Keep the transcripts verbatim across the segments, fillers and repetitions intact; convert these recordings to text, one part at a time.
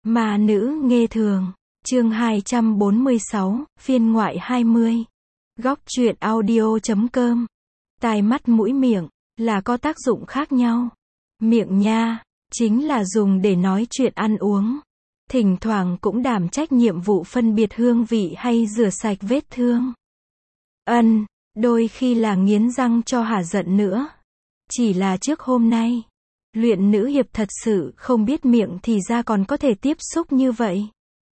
Ma nữ nghê thường, chương hai trăm bốn mươi sáu, phiên ngoại hai mươi. Góc truyện audio chấm com. Tai mắt mũi miệng, là có tác dụng khác nhau. Miệng nha, chính là dùng để nói chuyện ăn uống. Thỉnh thoảng cũng đảm trách nhiệm vụ phân biệt hương vị hay rửa sạch vết thương. Ân, đôi khi là nghiến răng cho hả giận nữa. Chỉ là trước hôm nay, luyện nữ hiệp thật sự không biết miệng thì ra còn có thể tiếp xúc như vậy.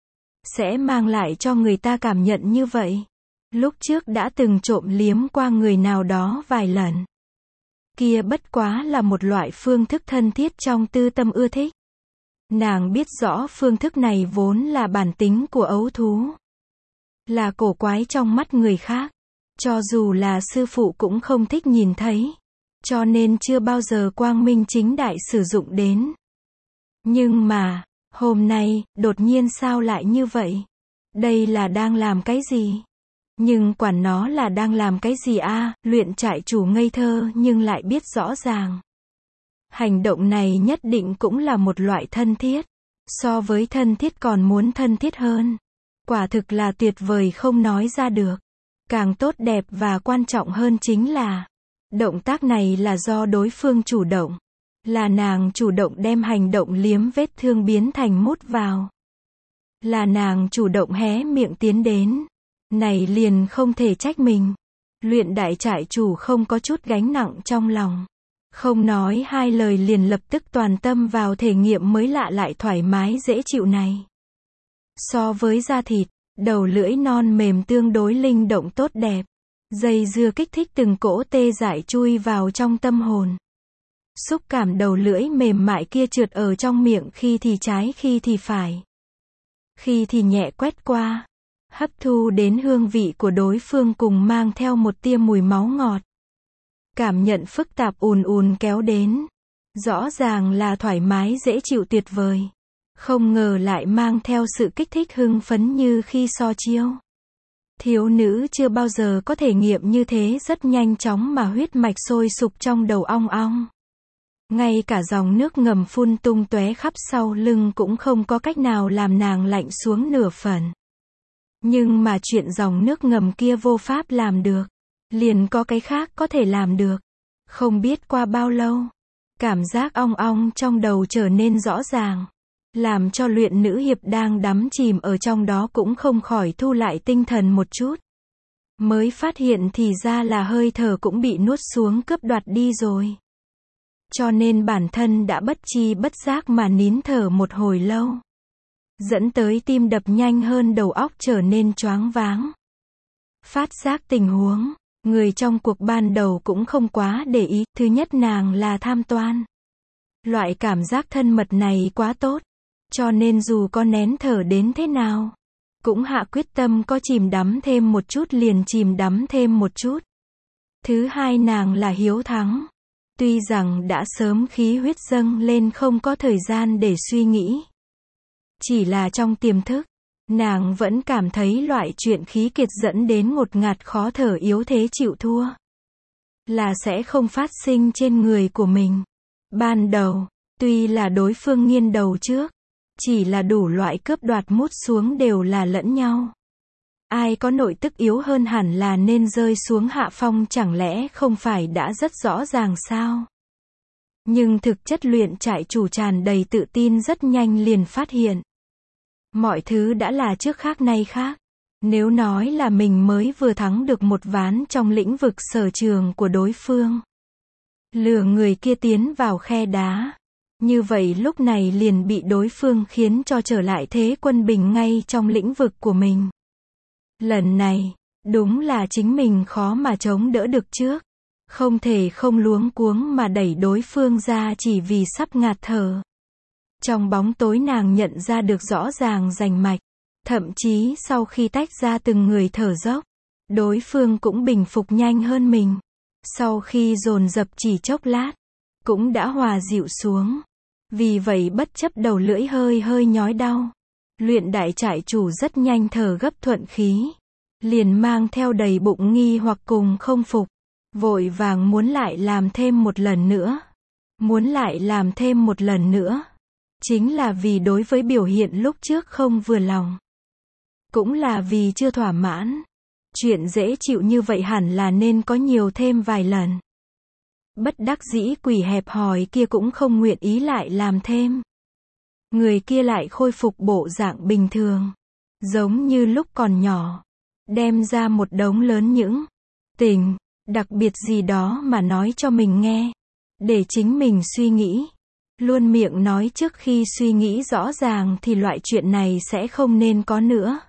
Sẽ mang lại cho người ta cảm nhận như vậy. Lúc trước đã từng trộm liếm qua người nào đó vài lần. Kia bất quá là một loại phương thức thân thiết trong tư tâm ưa thích. Nàng biết rõ phương thức này vốn là bản tính của ấu thú. Là cổ quái trong mắt người khác. Cho dù là sư phụ cũng không thích nhìn thấy. Cho nên chưa bao giờ quang minh chính đại sử dụng đến. Nhưng mà, hôm nay, đột nhiên sao lại như vậy? Đây là đang làm cái gì? Nhưng quản nó là đang làm cái gì a? À, luyện trại chủ ngây thơ nhưng lại biết rõ ràng. Hành động này nhất định cũng là một loại thân thiết. So với thân thiết còn muốn thân thiết hơn. Quả thực là tuyệt vời không nói ra được. Càng tốt đẹp và quan trọng hơn chính là động tác này là do đối phương chủ động. Là nàng chủ động đem hành động liếm vết thương biến thành mút vào. Là nàng chủ động hé miệng tiến đến. Này liền không thể trách mình. Luyện đại trại chủ không có chút gánh nặng trong lòng. Không nói hai lời liền lập tức toàn tâm vào thể nghiệm mới lạ lại thoải mái dễ chịu này. So với da thịt, đầu lưỡi non mềm tương đối linh động tốt đẹp. Dây dưa kích thích từng cỗ tê dại chui vào trong tâm hồn. Xúc cảm đầu lưỡi mềm mại kia trượt ở trong miệng khi thì trái khi thì phải. Khi thì nhẹ quét qua. Hấp thu đến hương vị của đối phương cùng mang theo một tia mùi máu ngọt. Cảm nhận phức tạp ùn ùn kéo đến. Rõ ràng là thoải mái dễ chịu tuyệt vời. Không ngờ lại mang theo sự kích thích hưng phấn như khi so chiêu. Thiếu nữ chưa bao giờ có thể nghiệm như thế, rất nhanh chóng mà huyết mạch sôi sục trong đầu ong ong. Ngay cả dòng nước ngầm phun tung tóe khắp sau lưng cũng không có cách nào làm nàng lạnh xuống nửa phần. Nhưng mà chuyện dòng nước ngầm kia vô pháp làm được. Liền có cái khác có thể làm được. Không biết qua bao lâu, cảm giác ong ong trong đầu trở nên rõ ràng. Làm cho luyện nữ hiệp đang đắm chìm ở trong đó cũng không khỏi thu lại tinh thần một chút. Mới phát hiện thì ra là hơi thở cũng bị nuốt xuống cướp đoạt đi rồi. Cho nên bản thân đã bất chi bất giác mà nín thở một hồi lâu. Dẫn tới tim đập nhanh hơn, đầu óc trở nên choáng váng. Phát giác tình huống, người trong cuộc ban đầu cũng không quá để ý. Thứ nhất, nàng là tham toan. Loại cảm giác thân mật này quá tốt. Cho nên dù có nén thở đến thế nào, cũng hạ quyết tâm có chìm đắm thêm một chút liền chìm đắm thêm một chút. Thứ hai, nàng là hiếu thắng. Tuy rằng đã sớm khí huyết dâng lên không có thời gian để suy nghĩ. Chỉ là trong tiềm thức, nàng vẫn cảm thấy loại chuyện khí kiệt dẫn đến ngột ngạt khó thở yếu thế chịu thua. Là sẽ không phát sinh trên người của mình. Ban đầu, tuy là đối phương nghiêng đầu trước. Chỉ là đủ loại cướp đoạt mút xuống đều là lẫn nhau. Ai có nội tức yếu hơn hẳn là nên rơi xuống hạ phong, chẳng lẽ không phải đã rất rõ ràng sao? Nhưng thực chất luyện trại chủ tràn đầy tự tin rất nhanh liền phát hiện. Mọi thứ đã là trước khác nay khác. Nếu nói là mình mới vừa thắng được một ván trong lĩnh vực sở trường của đối phương. Lừa người kia tiến vào khe đá. Như vậy lúc này liền bị đối phương khiến cho trở lại thế quân bình ngay trong lĩnh vực của mình. Lần này, đúng là chính mình khó mà chống đỡ được trước. Không thể không luống cuống mà đẩy đối phương ra chỉ vì sắp ngạt thở. Trong bóng tối nàng nhận ra được rõ ràng rành mạch. Thậm chí sau khi tách ra từng người thở dốc, đối phương cũng bình phục nhanh hơn mình. Sau khi dồn dập chỉ chốc lát, cũng đã hòa dịu xuống. Vì vậy bất chấp đầu lưỡi hơi hơi nhói đau, luyện đại trại chủ rất nhanh thở gấp thuận khí. Liền mang theo đầy bụng nghi hoặc cùng không phục. Vội vàng muốn lại làm thêm một lần nữa. Muốn lại làm thêm một lần nữa. Chính là vì đối với biểu hiện lúc trước không vừa lòng. Cũng là vì chưa thỏa mãn. Chuyện dễ chịu như vậy hẳn là nên có nhiều thêm vài lần. Bất đắc dĩ quỷ hẹp hòi kia cũng không nguyện ý lại làm thêm. Người kia lại khôi phục bộ dạng bình thường. Giống như lúc còn nhỏ. Đem ra một đống lớn những tình đặc biệt gì đó mà nói cho mình nghe. Để chính mình suy nghĩ. Luôn miệng nói trước khi suy nghĩ rõ ràng thì loại chuyện này sẽ không nên có nữa.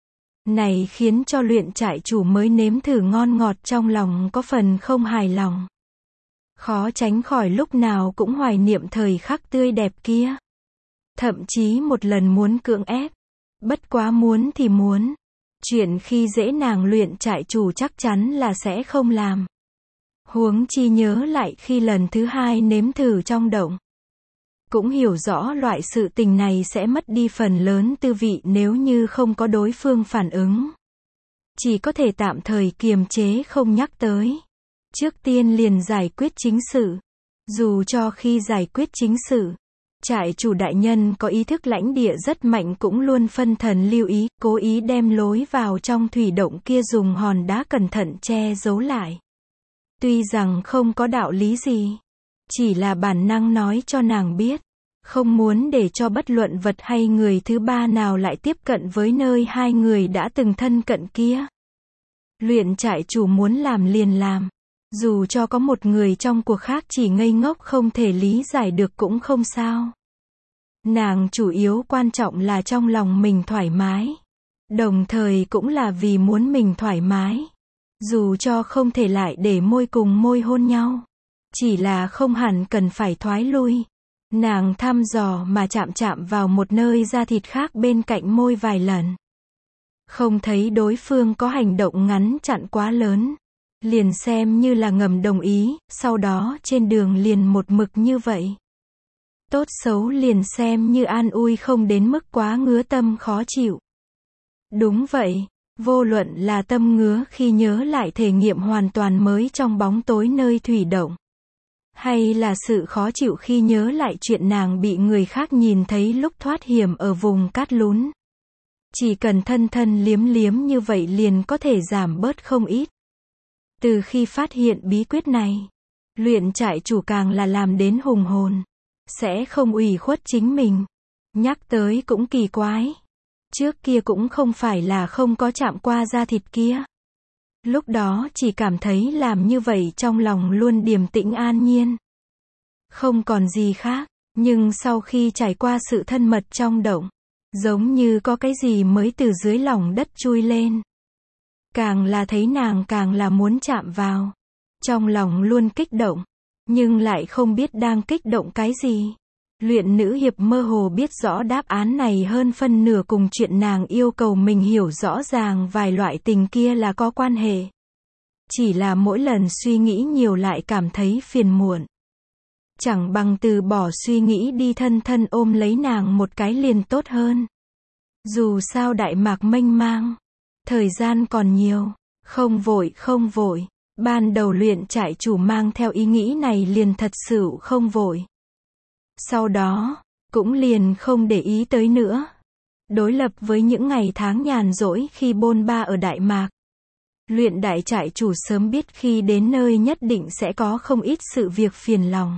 Này khiến cho luyện trại chủ mới nếm thử ngon ngọt trong lòng có phần không hài lòng. Khó tránh khỏi lúc nào cũng hoài niệm thời khắc tươi đẹp kia. Thậm chí một lần muốn cưỡng ép. Bất quá muốn thì muốn. Chuyện khi dễ nàng luyện trại chủ chắc chắn là sẽ không làm. Huống chi nhớ lại khi lần thứ hai nếm thử trong động. Cũng hiểu rõ loại sự tình này sẽ mất đi phần lớn tư vị nếu như không có đối phương phản ứng. Chỉ có thể tạm thời kiềm chế không nhắc tới. Trước tiên liền giải quyết chính sự. Dù cho khi giải quyết chính sự, trại chủ đại nhân có ý thức lãnh địa rất mạnh cũng luôn phân thần lưu ý, cố ý đem lối vào trong thủy động kia dùng hòn đá cẩn thận che giấu lại. Tuy rằng không có đạo lý gì. Chỉ là bản năng nói cho nàng biết. Không muốn để cho bất luận vật hay người thứ ba nào lại tiếp cận với nơi hai người đã từng thân cận kia. Luyện trại chủ muốn làm liền làm. Dù cho có một người trong cuộc khác chỉ ngây ngốc không thể lý giải được cũng không sao. Nàng chủ yếu quan trọng là trong lòng mình thoải mái. Đồng thời cũng là vì muốn mình thoải mái. Dù cho không thể lại để môi cùng môi hôn nhau. Chỉ là không hẳn cần phải thoái lui. Nàng thăm dò mà chạm chạm vào một nơi da thịt khác bên cạnh môi vài lần. Không thấy đối phương có hành động ngắn chặn quá lớn. Liền xem như là ngầm đồng ý, sau đó trên đường liền một mực như vậy. Tốt xấu liền xem như an ui không đến mức quá ngứa tâm khó chịu. Đúng vậy, vô luận là tâm ngứa khi nhớ lại thể nghiệm hoàn toàn mới trong bóng tối nơi thủy động. Hay là sự khó chịu khi nhớ lại chuyện nàng bị người khác nhìn thấy lúc thoát hiểm ở vùng cát lún. Chỉ cần thân thân liếm liếm như vậy liền có thể giảm bớt không ít. Từ khi phát hiện bí quyết này, luyện trại chủ càng là làm đến hùng hồn. Sẽ không ủy khuất chính mình. Nhắc tới cũng kỳ quái. Trước kia cũng không phải là không có chạm qua da thịt kia. Lúc đó chỉ cảm thấy làm như vậy trong lòng luôn điềm tĩnh an nhiên. Không còn gì khác, nhưng sau khi trải qua sự thân mật trong động, giống như có cái gì mới từ dưới lòng đất chui lên. Càng là thấy nàng càng là muốn chạm vào. Trong lòng luôn kích động, nhưng lại không biết đang kích động cái gì. Luyện nữ hiệp mơ hồ biết rõ đáp án này hơn phân nửa cùng chuyện nàng yêu cầu mình hiểu rõ ràng vài loại tình kia là có quan hệ. Chỉ là mỗi lần suy nghĩ nhiều lại cảm thấy phiền muộn. Chẳng bằng từ bỏ suy nghĩ đi thân thân ôm lấy nàng một cái liền tốt hơn. Dù sao Đại Mạc mênh mang, thời gian còn nhiều, không vội không vội. Ban đầu luyện trại chủ mang theo ý nghĩ này liền thật sự không vội. Sau đó, cũng liền không để ý tới nữa. Đối lập với những ngày tháng nhàn rỗi khi bôn ba ở Đại Mạc. Luyện đại trại chủ sớm biết khi đến nơi nhất định sẽ có không ít sự việc phiền lòng.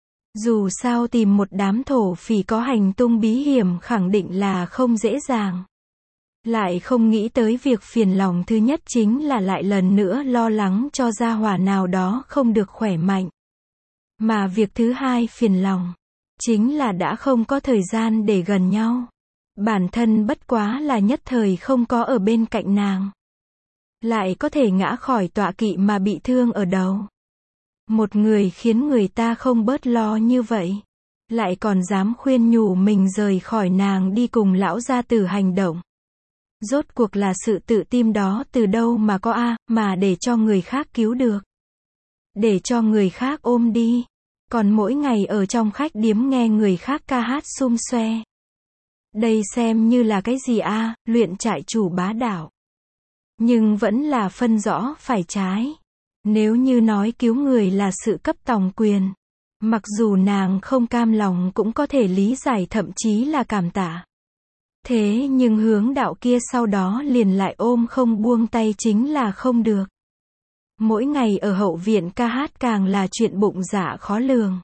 Dù sao tìm một đám thổ phỉ có hành tung bí hiểm khẳng định là không dễ dàng. Lại không nghĩ tới việc phiền lòng thứ nhất chính là lại lần nữa lo lắng cho gia hỏa nào đó không được khỏe mạnh. Mà việc thứ hai phiền lòng, chính là đã không có thời gian để gần nhau. Bản thân bất quá là nhất thời không có ở bên cạnh nàng. Lại có thể ngã khỏi tọa kỵ mà bị thương ở đầu. Một người khiến người ta không bớt lo như vậy. Lại còn dám khuyên nhủ mình rời khỏi nàng đi cùng lão gia tử hành động. Rốt cuộc là sự tự tin đó từ đâu mà có a, mà để cho người khác cứu được. Để cho người khác ôm đi. Còn mỗi ngày ở trong khách điếm nghe người khác ca hát sum xoe. Đây xem như là cái gì a, luyện trại chủ bá đạo. Nhưng vẫn là phân rõ phải trái. Nếu như nói cứu người là sự cấp tòng quyền, Mặc dù nàng không cam lòng cũng có thể lý giải thậm chí là cảm tạ. Thế nhưng hướng đạo kia sau đó liền lại ôm không buông tay chính là không được. Mỗi ngày ở hậu viện ca hát càng là chuyện bụng dạ khó lường.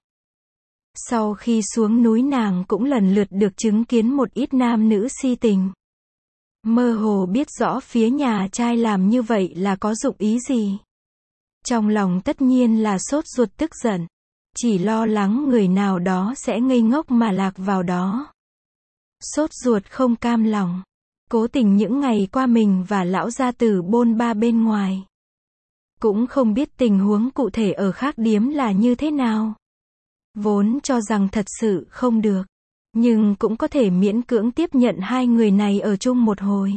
Sau khi xuống núi nàng cũng lần lượt được chứng kiến một ít nam nữ si tình. Mơ hồ biết rõ phía nhà trai làm như vậy là có dụng ý gì. Trong lòng tất nhiên là sốt ruột tức giận. Chỉ lo lắng người nào đó sẽ ngây ngốc mà lạc vào đó. Sốt ruột không cam lòng. Cố tình những ngày qua mình và lão gia tử bôn ba bên ngoài. Cũng không biết tình huống cụ thể ở khác điếm là như thế nào. Vốn cho rằng thật sự không được. Nhưng cũng có thể miễn cưỡng tiếp nhận hai người này ở chung một hồi.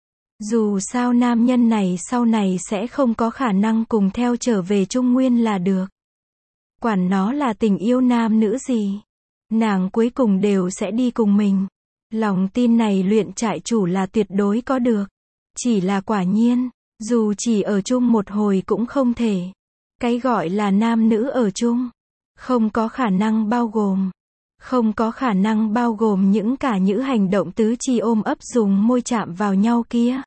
Dù sao nam nhân này sau này sẽ không có khả năng cùng theo trở về Trung Nguyên là được. Quản nó là tình yêu nam nữ gì. Nàng cuối cùng đều sẽ đi cùng mình. Lòng tin này luyện trại chủ là tuyệt đối có được. Chỉ là quả nhiên, dù chỉ ở chung một hồi cũng không thể. Cái gọi là nam nữ ở chung, không có khả năng bao gồm. Không có khả năng bao gồm những cả những hành động tứ chi ôm ấp dùng môi chạm vào nhau kia.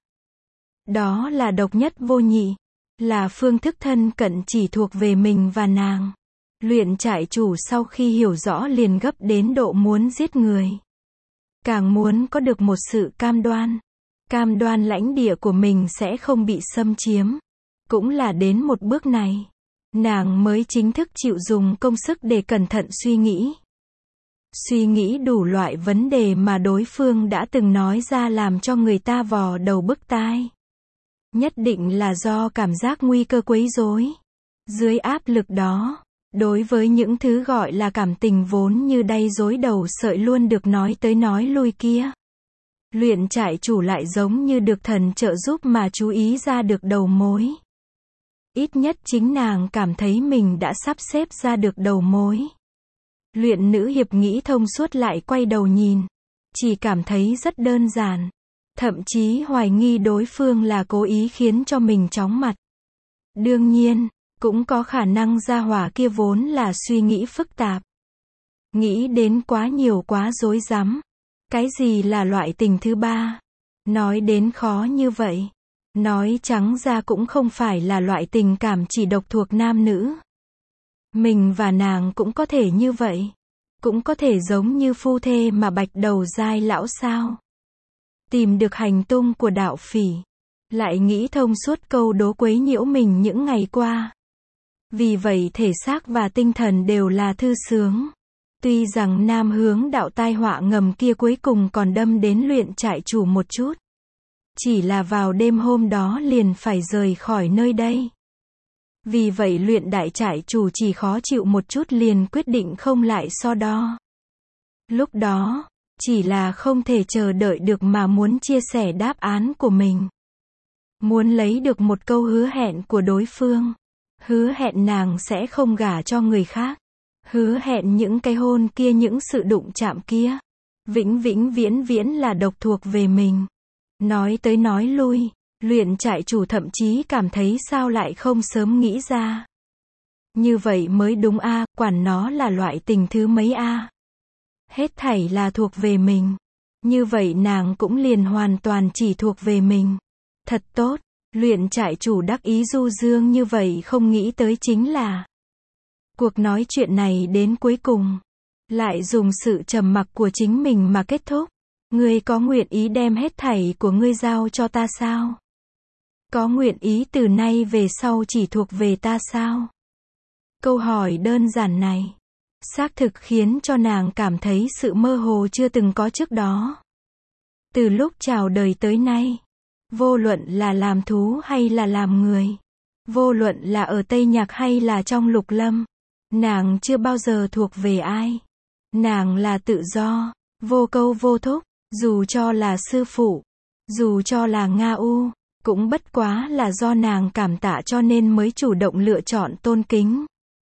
Đó là độc nhất vô nhị. Là phương thức thân cận chỉ thuộc về mình và nàng. Luyện trại chủ sau khi hiểu rõ liền gấp đến độ muốn giết người. Càng muốn có được một sự cam đoan. Cam đoan lãnh địa của mình sẽ không bị xâm chiếm. Cũng là đến một bước này. Nàng mới chính thức chịu dùng công sức để cẩn thận suy nghĩ. Suy nghĩ đủ loại vấn đề mà đối phương đã từng nói ra làm cho người ta vò đầu bứt tai. Nhất định là do cảm giác nguy cơ quấy rối. Dưới áp lực đó, đối với những thứ gọi là cảm tình vốn như đay rối đầu sợi luôn được nói tới nói lui kia. Luyện trại chủ lại giống như được thần trợ giúp mà chú ý ra được đầu mối. Ít nhất chính nàng cảm thấy mình đã sắp xếp ra được đầu mối. Luyện nữ hiệp nghĩ thông suốt lại quay đầu nhìn. Chỉ cảm thấy rất đơn giản. Thậm chí hoài nghi đối phương là cố ý khiến cho mình chóng mặt. Đương nhiên, cũng có khả năng gia hỏa kia vốn là suy nghĩ phức tạp. Nghĩ đến quá nhiều quá rối rắm. Cái gì là loại tình thứ ba? Nói đến khó như vậy. Nói trắng ra cũng không phải là loại tình cảm chỉ độc thuộc nam nữ. Mình và nàng cũng có thể như vậy. Cũng có thể giống như phu thê mà bạch đầu dai lão sao. Tìm được hành tung của đạo phỉ. Lại nghĩ thông suốt câu đố quấy nhiễu mình những ngày qua. Vì vậy thể xác và tinh thần đều là thư sướng. Tuy rằng nam hướng đạo tai họa ngầm kia cuối cùng còn đâm đến luyện trại chủ một chút. Chỉ là vào đêm hôm đó liền phải rời khỏi nơi đây. Vì vậy luyện đại trại chủ chỉ khó chịu một chút liền quyết định không lại so đo. Lúc đó, chỉ là không thể chờ đợi được mà muốn chia sẻ đáp án của mình. Muốn lấy được một câu hứa hẹn của đối phương. Hứa hẹn nàng sẽ không gả cho người khác. Hứa hẹn những cái hôn kia những sự đụng chạm kia. Vĩnh vĩnh viễn viễn là độc thuộc về mình. Nói tới nói lui, luyện trại chủ thậm chí cảm thấy sao lại không sớm nghĩ ra. Như vậy mới đúng a, à, quản nó là loại tình thứ mấy a. À. Hết thảy là thuộc về mình. Như vậy nàng cũng liền hoàn toàn chỉ thuộc về mình. Thật tốt, luyện trại chủ đắc ý du dương như vậy không nghĩ tới chính là. Cuộc nói chuyện này đến cuối cùng, lại dùng sự trầm mặc của chính mình mà kết thúc. Ngươi có nguyện ý đem hết thảy của ngươi giao cho ta sao? Có nguyện ý từ nay về sau chỉ thuộc về ta sao? Câu hỏi đơn giản này, xác thực khiến cho nàng cảm thấy sự mơ hồ chưa từng có trước đó. Từ lúc chào đời tới nay, vô luận là làm thú hay là làm người, vô luận là ở Tây Nhạc hay là trong Lục Lâm, nàng chưa bao giờ thuộc về ai. Nàng là tự do, vô câu vô thúc, dù cho là sư phụ, dù cho là Nga U, cũng bất quá là do nàng cảm tạ cho nên mới chủ động lựa chọn tôn kính.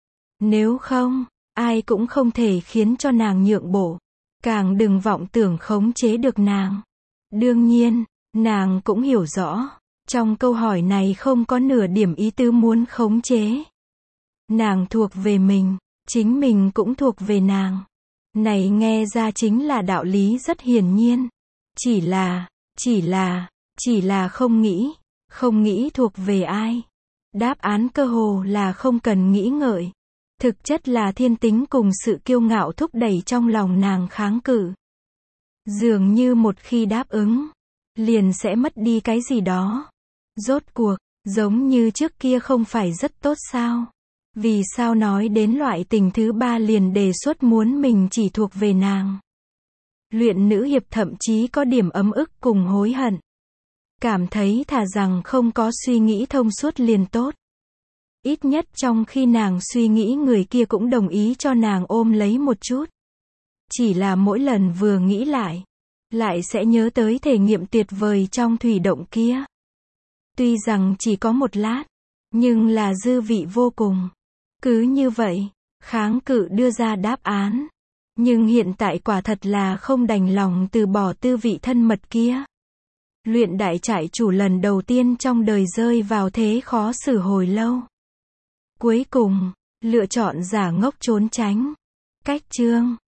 Nếu không, ai cũng không thể khiến cho nàng nhượng bộ, càng đừng vọng tưởng khống chế được nàng. Đương nhiên, nàng cũng hiểu rõ, trong câu hỏi này không có nửa điểm ý tứ muốn khống chế. Nàng thuộc về mình, chính mình cũng thuộc về nàng. Này nghe ra chính là đạo lý rất hiển nhiên. Chỉ là, chỉ là, chỉ là không nghĩ, không nghĩ thuộc về ai. Đáp án cơ hồ là không cần nghĩ ngợi. Thực chất là thiên tính cùng sự kiêu ngạo thúc đẩy trong lòng nàng kháng cự. Dường như một khi đáp ứng, liền sẽ mất đi cái gì đó. Rốt cuộc, giống như trước kia không phải rất tốt sao? Vì sao nói đến loại tình thứ ba liền đề xuất muốn mình chỉ thuộc về nàng? Luyện nữ hiệp thậm chí có điểm ấm ức cùng hối hận. Cảm thấy thà rằng không có suy nghĩ thông suốt liền tốt. Ít nhất trong khi nàng suy nghĩ người kia cũng đồng ý cho nàng ôm lấy một chút. Chỉ là mỗi lần vừa nghĩ lại, lại sẽ nhớ tới thể nghiệm tuyệt vời trong thủy động kia. Tuy rằng chỉ có một lát, nhưng là dư vị vô cùng. Cứ như vậy, kháng cự đưa ra đáp án. Nhưng hiện tại quả thật là không đành lòng từ bỏ tư vị thân mật kia. Luyện đại trại chủ lần đầu tiên trong đời rơi vào thế khó xử hồi lâu. Cuối cùng, lựa chọn giả ngốc trốn tránh. Cách chương